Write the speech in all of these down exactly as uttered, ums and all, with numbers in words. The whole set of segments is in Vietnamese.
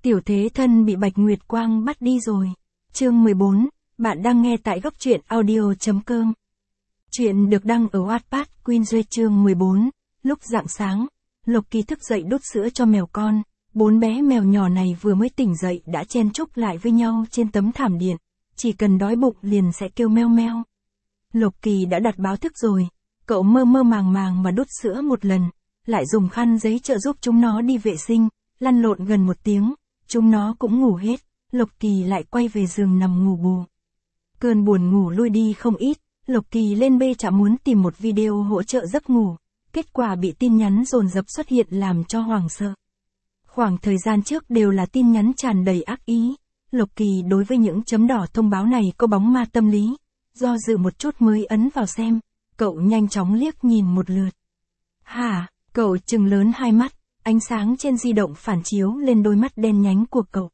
Tiểu thế thân bị Bạch Nguyệt Quang bắt đi rồi. Chương mười bốn, bạn đang nghe tại góc truyện audio chấm com. Chuyện được đăng ở Wattpad, Queensway. Chương mười bốn, lúc rạng sáng, Lộc Kỳ thức dậy đút sữa cho mèo con. Bốn bé mèo nhỏ này vừa mới tỉnh dậy đã chen chúc lại với nhau trên tấm thảm điện. Chỉ cần đói bụng liền sẽ kêu meo meo. Lộc Kỳ đã đặt báo thức rồi. Cậu mơ mơ màng màng mà đút sữa một lần, lại dùng khăn giấy trợ giúp chúng nó đi vệ sinh, lăn lộn gần một tiếng, chúng nó cũng ngủ hết, Lộc Kỳ lại quay về giường nằm ngủ bù. Cơn buồn ngủ lui đi không ít, Lộc Kỳ lên bê chạm muốn tìm một video hỗ trợ giấc ngủ, kết quả bị tin nhắn dồn dập xuất hiện làm cho hoảng sợ. Khoảng thời gian trước đều là tin nhắn tràn đầy ác ý, Lộc Kỳ đối với những chấm đỏ thông báo này có bóng ma tâm lý, do dự một chút mới ấn vào xem, cậu nhanh chóng liếc nhìn một lượt. Hả, cậu trừng lớn hai mắt, ánh sáng trên di động phản chiếu lên đôi mắt đen nhánh của cậu.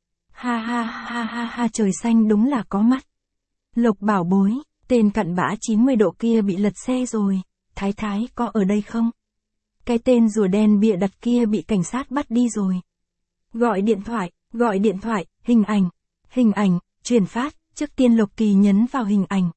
Ha ha ha ha ha, trời xanh đúng là có mắt. Lộc bảo bối, tên cặn bã chín mươi độ kia bị lật xe rồi, Thái Thái có ở đây không? Cái tên rùa đen bịa đặt kia bị cảnh sát bắt đi rồi. Gọi điện thoại, gọi điện thoại, hình ảnh, hình ảnh, truyền phát, trước tiên Lộc Kỳ nhấn vào hình ảnh.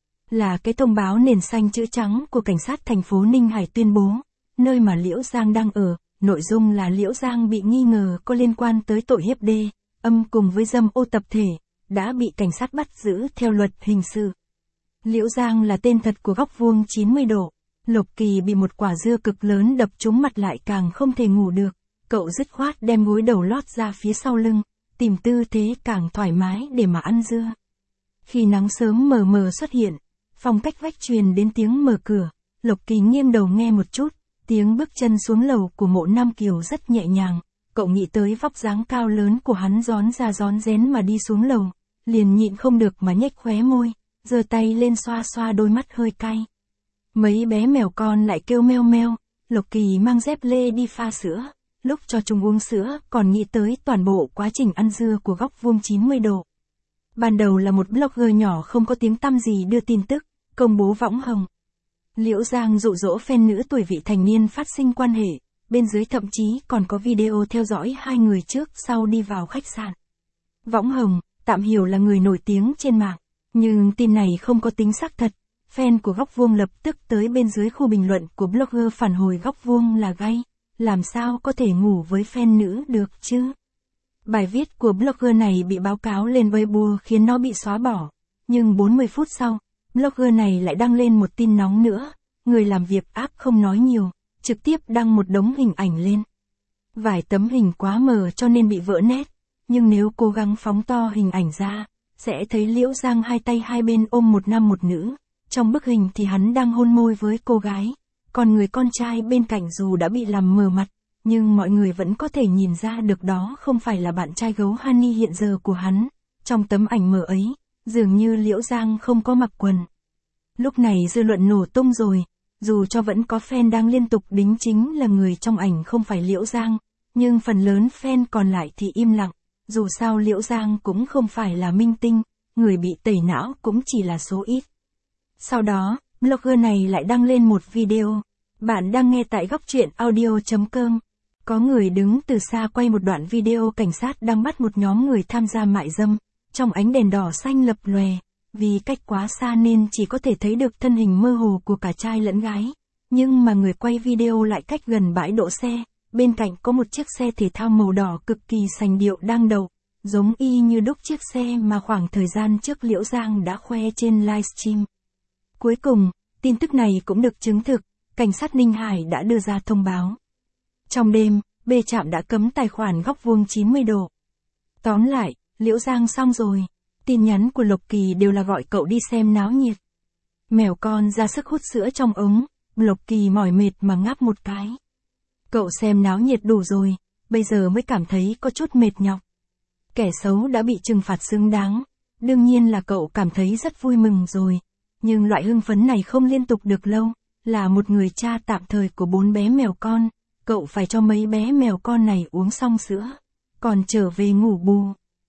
Là cái thông báo nền xanh chữ trắng của cảnh sát thành phố Ninh Hải tuyên bố, nơi mà Liễu Giang đang ở, nội dung là Liễu Giang bị nghi ngờ có liên quan tới tội hiếp đê, âm cùng với dâm ô tập thể, đã bị cảnh sát bắt giữ theo luật hình sự. Liễu Giang là tên thật của Góc Vuông chín mươi độ. Lộc Kỳ bị một quả dưa cực lớn đập trúng mặt lại càng không thể ngủ được, cậu dứt khoát đem gối đầu lót ra phía sau lưng, tìm tư thế càng thoải mái để mà ăn dưa. Khi nắng sớm mờ mờ xuất hiện, phòng cách vách truyền đến tiếng mở cửa, Lộc Kỳ nghiêng đầu nghe một chút, tiếng bước chân xuống lầu của Mộ Nam Kiều rất nhẹ nhàng, cậu nghĩ tới vóc dáng cao lớn của hắn rón ra rón rén mà đi xuống lầu, liền nhịn không được mà nhếch khóe môi, giơ tay lên xoa xoa đôi mắt hơi cay. Mấy bé mèo con lại kêu meo meo, Lộc Kỳ mang dép lê đi pha sữa, lúc cho chúng uống sữa còn nghĩ tới toàn bộ quá trình ăn dưa của Góc Vuông chín mươi độ. Ban đầu là một blogger nhỏ không có tiếng tăm gì đưa tin tức, công bố võng hồng. Liễu Giang dụ dỗ fan nữ tuổi vị thành niên phát sinh quan hệ, bên dưới thậm chí còn có video theo dõi hai người trước sau đi vào khách sạn. Võng hồng, tạm hiểu là người nổi tiếng trên mạng, nhưng tin này không có tính xác thật. Fan của Góc Vuông lập tức tới bên dưới khu bình luận của blogger phản hồi Góc Vuông là gay, làm sao có thể ngủ với fan nữ được chứ? Bài viết của blogger này bị báo cáo lên Weibo khiến nó bị xóa bỏ, nhưng bốn mươi phút sau, blogger này lại đăng lên một tin nóng nữa, người làm việc ác không nói nhiều, trực tiếp đăng một đống hình ảnh lên. Vài tấm hình quá mờ cho nên bị vỡ nét, nhưng nếu cố gắng phóng to hình ảnh ra, sẽ thấy Liễu Giang hai tay hai bên ôm một nam một nữ. Trong bức hình thì hắn đang hôn môi với cô gái, còn người con trai bên cạnh dù đã bị làm mờ mặt, nhưng mọi người vẫn có thể nhìn ra được đó không phải là bạn trai gấu Honey hiện giờ của hắn. Trong tấm ảnh mờ ấy, dường như Liễu Giang không có mặc quần. Lúc này dư luận nổ tung rồi, dù cho vẫn có fan đang liên tục đính chính là người trong ảnh không phải Liễu Giang, nhưng phần lớn fan còn lại thì im lặng, dù sao Liễu Giang cũng không phải là minh tinh, người bị tẩy não cũng chỉ là số ít. Sau đó, blogger này lại đăng lên một video. Bạn đang nghe tại góc truyện audio chấm com. Có người đứng từ xa quay một đoạn video cảnh sát đang bắt một nhóm người tham gia mại dâm, trong ánh đèn đỏ xanh lập lòe, vì cách quá xa nên chỉ có thể thấy được thân hình mơ hồ của cả trai lẫn gái. Nhưng mà người quay video lại cách gần bãi đỗ xe, bên cạnh có một chiếc xe thể thao màu đỏ cực kỳ sành điệu đang đậu, giống y như đúc chiếc xe mà khoảng thời gian trước Liễu Giang đã khoe trên livestream. Cuối cùng, tin tức này cũng được chứng thực, cảnh sát Ninh Hải đã đưa ra thông báo. Trong đêm, B trạm đã cấm tài khoản Góc Vuông chín mươi độ. Tóm lại, Liễu Giang xong rồi, tin nhắn của Lộc Kỳ đều là gọi cậu đi xem náo nhiệt. Mèo con ra sức hút sữa trong ống, Lộc Kỳ mỏi mệt mà ngáp một cái. Cậu xem náo nhiệt đủ rồi, bây giờ mới cảm thấy có chút mệt nhọc. Kẻ xấu đã bị trừng phạt xứng đáng, đương nhiên là cậu cảm thấy rất vui mừng rồi. Nhưng loại hưng phấn này không liên tục được lâu, là một người cha tạm thời của bốn bé mèo con, cậu phải cho mấy bé mèo con này uống xong sữa, còn trở về ngủ bù.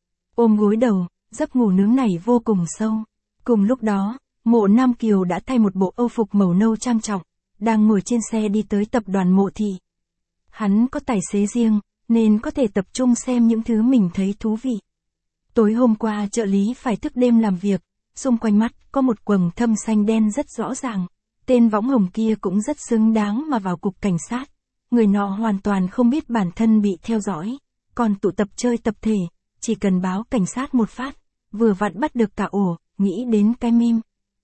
Ôm gối đầu, giấc ngủ nướng này vô cùng sâu. Cùng lúc đó, Mộ Nam Kiều đã thay một bộ âu phục màu nâu trang trọng, đang ngồi trên xe đi tới tập đoàn Mộ Thị. Hắn có tài xế riêng, nên có thể tập trung xem những thứ mình thấy thú vị. Tối hôm qua trợ lý phải thức đêm làm việc, xung quanh mắt có một quầng thâm xanh đen rất rõ ràng. Tên võng hồng kia cũng rất xứng đáng mà vào cục cảnh sát. Người nọ hoàn toàn không biết bản thân bị theo dõi, còn tụ tập chơi tập thể, chỉ cần báo cảnh sát một phát, vừa vặn bắt được cả ổ, nghĩ đến cái meme.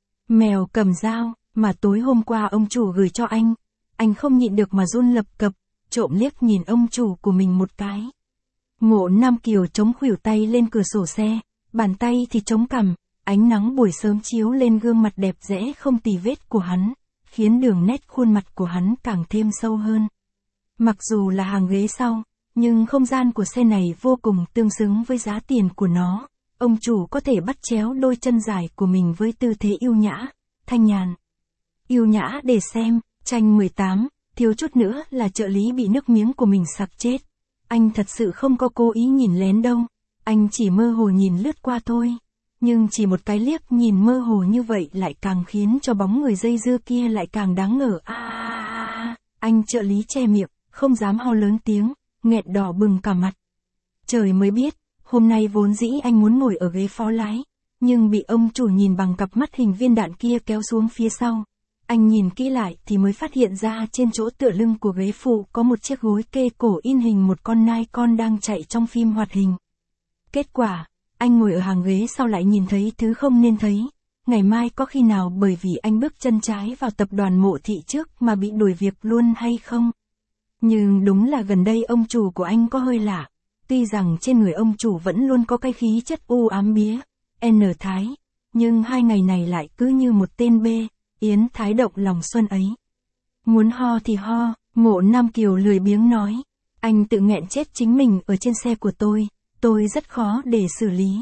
Mèo cầm dao, mà tối hôm qua ông chủ gửi cho anh. Anh không nhịn được mà run lập cập, trộm liếc nhìn ông chủ của mình một cái. Ngộ Nam Kiều chống khuỷu tay lên cửa sổ xe, bàn tay thì chống cằm, ánh nắng buổi sớm chiếu lên gương mặt đẹp đẽ không tì vết của hắn, khiến đường nét khuôn mặt của hắn càng thêm sâu hơn. Mặc dù là hàng ghế sau, nhưng không gian của xe này vô cùng tương xứng với giá tiền của nó. Ông chủ có thể bắt chéo đôi chân dài của mình với tư thế yêu nhã, thanh nhàn. Yêu nhã để xem, tranh mười tám, thiếu chút nữa là trợ lý bị nước miếng của mình sặc chết. Anh thật sự không có cố ý nhìn lén đâu, anh chỉ mơ hồ nhìn lướt qua thôi. Nhưng chỉ một cái liếc nhìn mơ hồ như vậy lại càng khiến cho bóng người dây dưa kia lại càng đáng ngờ. À, à, à, à. Anh trợ lý che miệng, không dám ho lớn tiếng, nghẹt đỏ bừng cả mặt. Trời mới biết, hôm nay vốn dĩ anh muốn ngồi ở ghế phó lái, nhưng bị ông chủ nhìn bằng cặp mắt hình viên đạn kia kéo xuống phía sau. Anh nhìn kỹ lại thì mới phát hiện ra trên chỗ tựa lưng của ghế phụ có một chiếc gối kê cổ in hình một con nai con đang chạy trong phim hoạt hình. Kết quả, anh ngồi ở hàng ghế sau lại nhìn thấy thứ không nên thấy. Ngày mai có khi nào bởi vì anh bước chân trái vào tập đoàn Mộ Thị trước mà bị đuổi việc luôn hay không? Nhưng đúng là gần đây ông chủ của anh có hơi lạ. Tuy rằng trên người ông chủ vẫn luôn có cái khí chất u ám bía, N Thái, nhưng hai ngày này lại cứ như một tên bê, Yến Thái động lòng xuân ấy. Muốn ho thì ho, Ngộ Nam Kiều lười biếng nói. Anh tự nghẹn chết chính mình ở trên xe của tôi, tôi rất khó để xử lý.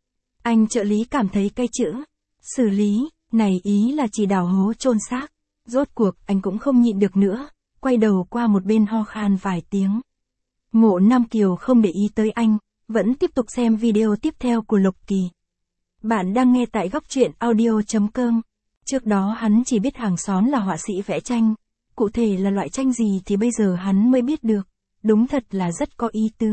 Anh trợ lý cảm thấy cái chữ xử lý này ý là chỉ đào hố chôn xác. Rốt cuộc anh cũng không nhịn được nữa, quay đầu qua một bên ho khan vài tiếng. Ngộ Nam Kiều không để ý tới anh, vẫn tiếp tục xem video tiếp theo của Lộc Kỳ. Bạn đang nghe tại góc truyện audio chấm com. Trước đó hắn chỉ biết hàng xóm là họa sĩ vẽ tranh, cụ thể là loại tranh gì thì bây giờ hắn mới biết được, đúng thật là rất có ý tứ.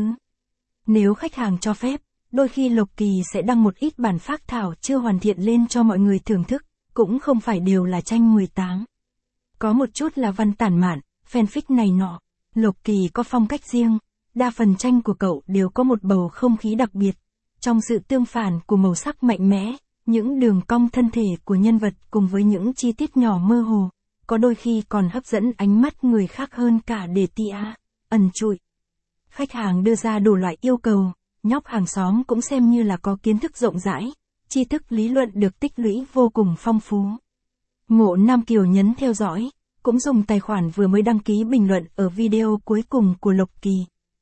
Nếu khách hàng cho phép, đôi khi Lộc Kỳ sẽ đăng một ít bản phác thảo chưa hoàn thiện lên cho mọi người thưởng thức, cũng không phải đều là tranh mười tám. Có một chút là văn tản mạn, fanfic này nọ. Lộc Kỳ có phong cách riêng, đa phần tranh của cậu đều có một bầu không khí đặc biệt. Trong sự tương phản của màu sắc mạnh mẽ, những đường cong thân thể của nhân vật cùng với những chi tiết nhỏ mơ hồ, có đôi khi còn hấp dẫn ánh mắt người khác hơn cả để tia, ẩn trụi. Khách hàng đưa ra đủ loại yêu cầu, nhóc hàng xóm cũng xem như là có kiến thức rộng rãi, tri thức lý luận được tích lũy vô cùng phong phú. Ngộ Nam Kiều nhấn theo dõi, cũng dùng tài khoản vừa mới đăng ký bình luận ở video cuối cùng của Lộc Kỳ.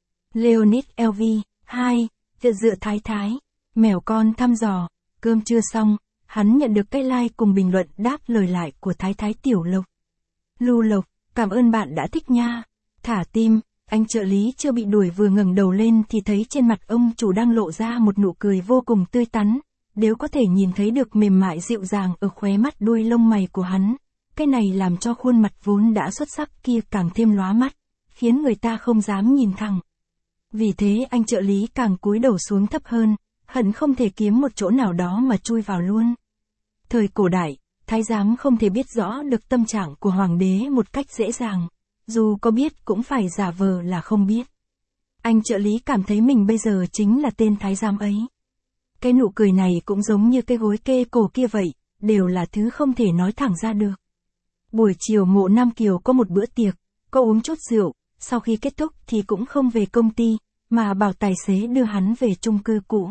Leonid lờ vê, hai, dựa dựa thái thái, mèo con thăm dò, cơm chưa xong, hắn nhận được cái like cùng bình luận đáp lời lại của thái thái Tiểu Lộc. Lưu Lộc, cảm ơn bạn đã thích nha. Thả tim, anh trợ lý chưa bị đuổi vừa ngẩng đầu lên thì thấy trên mặt ông chủ đang lộ ra một nụ cười vô cùng tươi tắn, nếu có thể nhìn thấy được mềm mại dịu dàng ở khóe mắt đuôi lông mày của hắn. Cái này làm cho khuôn mặt vốn đã xuất sắc kia càng thêm lóa mắt, khiến người ta không dám nhìn thẳng. Vì thế anh trợ lý càng cúi đầu xuống thấp hơn, hận không thể kiếm một chỗ nào đó mà chui vào luôn. Thời cổ đại, thái giám không thể biết rõ được tâm trạng của hoàng đế một cách dễ dàng, dù có biết cũng phải giả vờ là không biết. Anh trợ lý cảm thấy mình bây giờ chính là tên thái giám ấy. Cái nụ cười này cũng giống như cái gối kê cổ kia vậy, đều là thứ không thể nói thẳng ra được. Buổi chiều Ngộ Nam Kiều có một bữa tiệc, có uống chút rượu, sau khi kết thúc thì cũng không về công ty, mà bảo tài xế đưa hắn về chung cư cũ.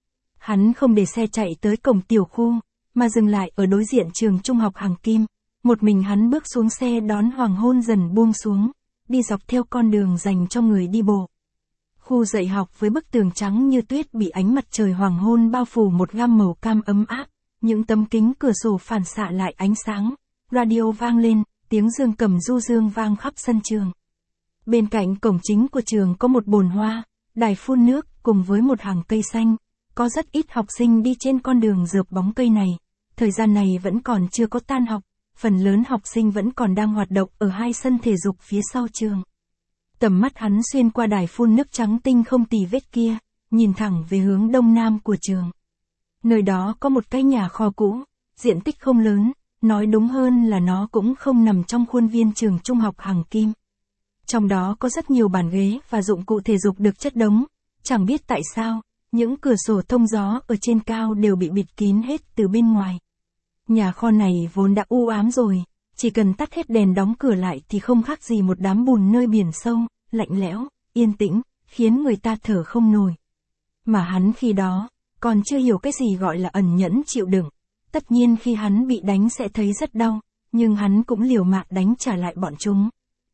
Hắn không để xe chạy tới cổng tiểu khu, mà dừng lại ở đối diện trường trung học Hàng Kim. Một mình hắn bước xuống xe đón hoàng hôn dần buông xuống, đi dọc theo con đường dành cho người đi bộ. Khu dạy học với bức tường trắng như tuyết bị ánh mặt trời hoàng hôn bao phủ một gam màu cam ấm áp, những tấm kính cửa sổ phản xạ lại ánh sáng. Radio vang lên, tiếng dương cầm du dương vang khắp sân trường. Bên cạnh cổng chính của trường có một bồn hoa, đài phun nước cùng với một hàng cây xanh. Có rất ít học sinh đi trên con đường rợp bóng cây này. Thời gian này vẫn còn chưa có tan học, phần lớn học sinh vẫn còn đang hoạt động ở hai sân thể dục phía sau trường. Tầm mắt hắn xuyên qua đài phun nước trắng tinh không tì vết kia, nhìn thẳng về hướng đông nam của trường. Nơi đó có một cái nhà kho cũ, diện tích không lớn, nói đúng hơn là nó cũng không nằm trong khuôn viên trường trung học Hằng Kim. Trong đó có rất nhiều bàn ghế và dụng cụ thể dục được chất đống, chẳng biết tại sao, những cửa sổ thông gió ở trên cao đều bị bịt kín hết từ bên ngoài. Nhà kho này vốn đã u ám rồi, chỉ cần tắt hết đèn đóng cửa lại thì không khác gì một đám bùn nơi biển sâu, lạnh lẽo, yên tĩnh, khiến người ta thở không nổi. Mà hắn khi đó, còn chưa hiểu cái gì gọi là ẩn nhẫn chịu đựng. Tất nhiên khi hắn bị đánh sẽ thấy rất đau, nhưng hắn cũng liều mạng đánh trả lại bọn chúng.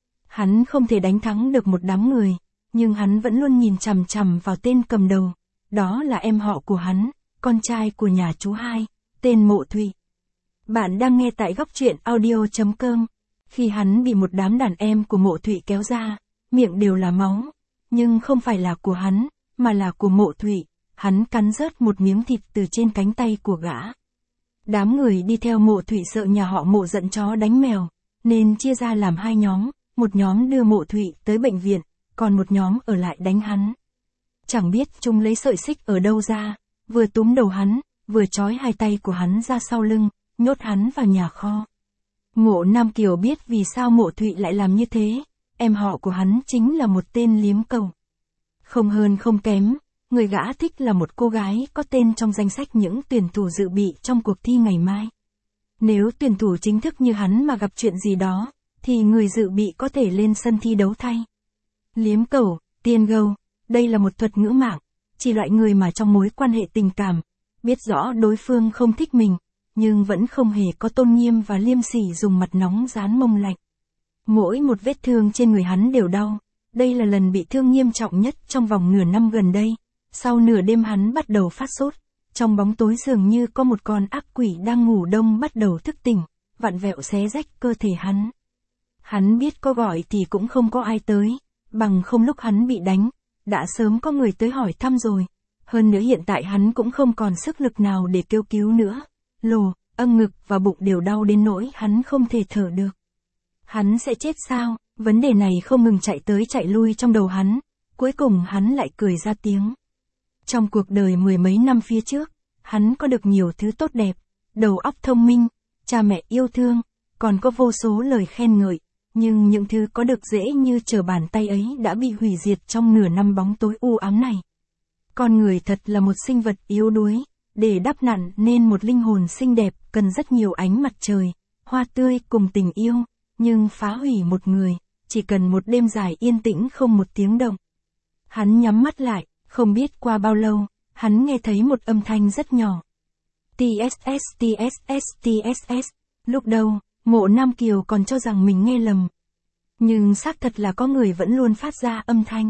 Hắn không thể đánh thắng được một đám người, nhưng hắn vẫn luôn nhìn chằm chằm vào tên cầm đầu. Đó là em họ của hắn, con trai của nhà chú hai, tên Mộ Thụy. Bạn đang nghe tại góc truyện audio chấm com. Khi hắn bị một đám đàn em của Mộ Thụy kéo ra, miệng đều là máu, nhưng không phải là của hắn, mà là của Mộ Thụy. Hắn cắn rớt một miếng thịt từ trên cánh tay của gã. Đám người đi theo Mộ Thụy sợ nhà họ Mộ giận chó đánh mèo, nên chia ra làm hai nhóm, một nhóm đưa Mộ Thụy tới bệnh viện, còn một nhóm ở lại đánh hắn. Chẳng biết chúng lấy sợi xích ở đâu ra, vừa túm đầu hắn, vừa trói hai tay của hắn ra sau lưng, nhốt hắn vào nhà kho. Ngộ Nam Kiều biết vì sao Mộ Thụy lại làm như thế, em họ của hắn chính là một tên liếm cầu. Không hơn không kém, người gã thích là một cô gái có tên trong danh sách những tuyển thủ dự bị trong cuộc thi ngày mai. Nếu tuyển thủ chính thức như hắn mà gặp chuyện gì đó, thì người dự bị có thể lên sân thi đấu thay. Liếm cầu, tiên gâu, đây là một thuật ngữ mạng, chỉ loại người mà trong mối quan hệ tình cảm, biết rõ đối phương không thích mình, nhưng vẫn không hề có tôn nghiêm và liêm sỉ dùng mặt nóng dán mông lạnh. Mỗi một vết thương trên người hắn đều đau, đây là lần bị thương nghiêm trọng nhất trong vòng nửa năm gần đây. Sau nửa đêm hắn bắt đầu phát sốt, trong bóng tối dường như có một con ác quỷ đang ngủ đông bắt đầu thức tỉnh, vặn vẹo xé rách cơ thể hắn. Hắn biết có gọi thì cũng không có ai tới, bằng không lúc hắn bị đánh, đã sớm có người tới hỏi thăm rồi. Hơn nữa hiện tại hắn cũng không còn sức lực nào để kêu cứu nữa. Lồ, âm ngực và bụng đều đau đến nỗi hắn không thể thở được. Hắn sẽ chết sao? Vấn đề này không ngừng chạy tới chạy lui trong đầu hắn. Cuối cùng hắn lại cười ra tiếng. Trong cuộc đời mười mấy năm phía trước, hắn có được nhiều thứ tốt đẹp, đầu óc thông minh, cha mẹ yêu thương, còn có vô số lời khen ngợi, nhưng những thứ có được dễ như trở bàn tay ấy đã bị hủy diệt trong nửa năm bóng tối u ám này. Con người thật là một sinh vật yếu đuối, để đắp nặn nên một linh hồn xinh đẹp cần rất nhiều ánh mặt trời, hoa tươi cùng tình yêu, nhưng phá hủy một người, chỉ cần một đêm dài yên tĩnh không một tiếng động. Hắn nhắm mắt lại. Không biết qua bao lâu, hắn nghe thấy một âm thanh rất nhỏ. tss tss tss. Lúc đầu, Ngộ Nam Kiều còn cho rằng mình nghe lầm. Nhưng xác thật là có người vẫn luôn phát ra âm thanh.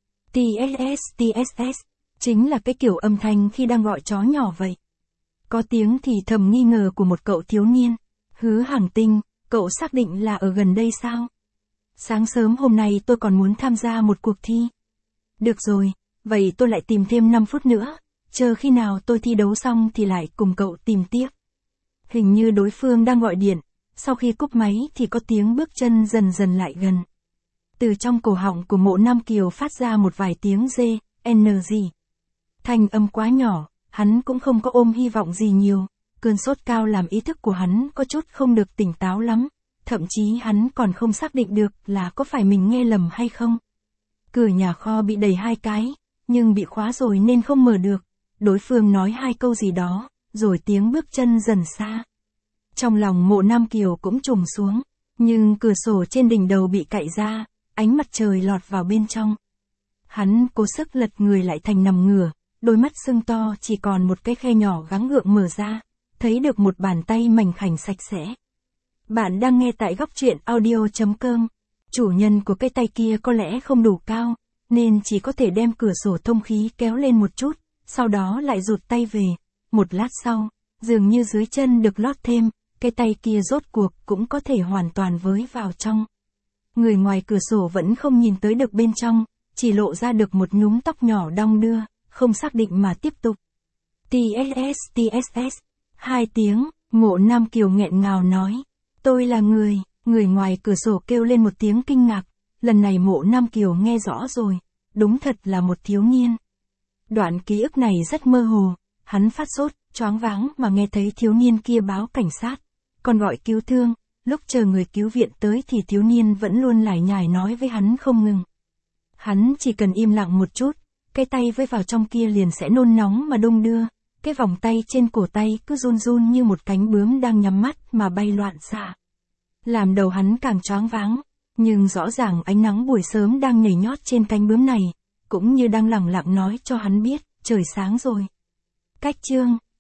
tss tss. Chính là cái kiểu âm thanh khi đang gọi chó nhỏ vậy. Có tiếng thì thầm nghi ngờ của một cậu thiếu niên. Hứa Hàng Tinh, cậu xác định là ở gần đây sao? Sáng sớm hôm nay tôi còn muốn tham gia một cuộc thi. Được rồi. Vậy tôi lại tìm thêm năm phút nữa, chờ khi nào tôi thi đấu xong thì lại cùng cậu tìm tiếp. Hình như đối phương đang gọi điện, sau khi cúp máy thì có tiếng bước chân dần dần lại gần. Từ trong cổ họng của Mộ Nam Kiều phát ra một vài tiếng G, N gì. Thanh âm quá nhỏ, hắn cũng không có ôm hy vọng gì nhiều, cơn sốt cao làm ý thức của hắn có chút không được tỉnh táo lắm, thậm chí hắn còn không xác định được là có phải mình nghe lầm hay không. Cửa nhà kho bị đẩy hai cái. Nhưng bị khóa rồi nên không mở được. Đối phương nói hai câu gì đó, rồi tiếng bước chân dần xa. Trong lòng Mộ Nam Kiều cũng trùng xuống, nhưng cửa sổ trên đỉnh đầu bị cạy ra, ánh mặt trời lọt vào bên trong. Hắn cố sức lật người lại thành nằm ngửa, đôi mắt sưng to chỉ còn một cái khe nhỏ gắng gượng mở ra, thấy được một bàn tay mảnh khảnh sạch sẽ. Bạn đang nghe tại góc truyện audio chấm com. Chủ nhân của cái tay kia có lẽ không đủ cao, nên chỉ có thể đem cửa sổ thông khí kéo lên một chút, sau đó lại rụt tay về. Một lát sau, dường như dưới chân được lót thêm, cái tay kia rốt cuộc cũng có thể hoàn toàn với vào trong. Người ngoài cửa sổ vẫn không nhìn tới được bên trong, chỉ lộ ra được một nhúm tóc nhỏ đong đưa, không xác định mà tiếp tục. tss tss. Hai tiếng, Ngộ Nam Kiều nghẹn ngào nói. Tôi là người, người ngoài cửa sổ kêu lên một tiếng kinh ngạc. lần này Mộ Nam Kiều nghe rõ rồi, đúng thật là một thiếu niên. Đoạn ký ức này rất mơ hồ, hắn phát sốt, choáng váng mà nghe thấy thiếu niên kia báo cảnh sát, còn gọi cứu thương, lúc chờ người cứu viện tới thì thiếu niên vẫn luôn lải nhải nói với hắn không ngừng. Hắn chỉ cần im lặng một chút, cái tay với vào trong kia liền sẽ nôn nóng mà đung đưa, cái vòng tay trên cổ tay cứ run run như một cánh bướm đang nhắm mắt mà bay loạn xạ. Làm đầu hắn càng choáng váng, nhưng rõ ràng ánh nắng buổi sớm đang nhảy nhót trên cánh bướm này, cũng như đang lẳng lặng nói cho hắn biết, trời sáng rồi. Cách chương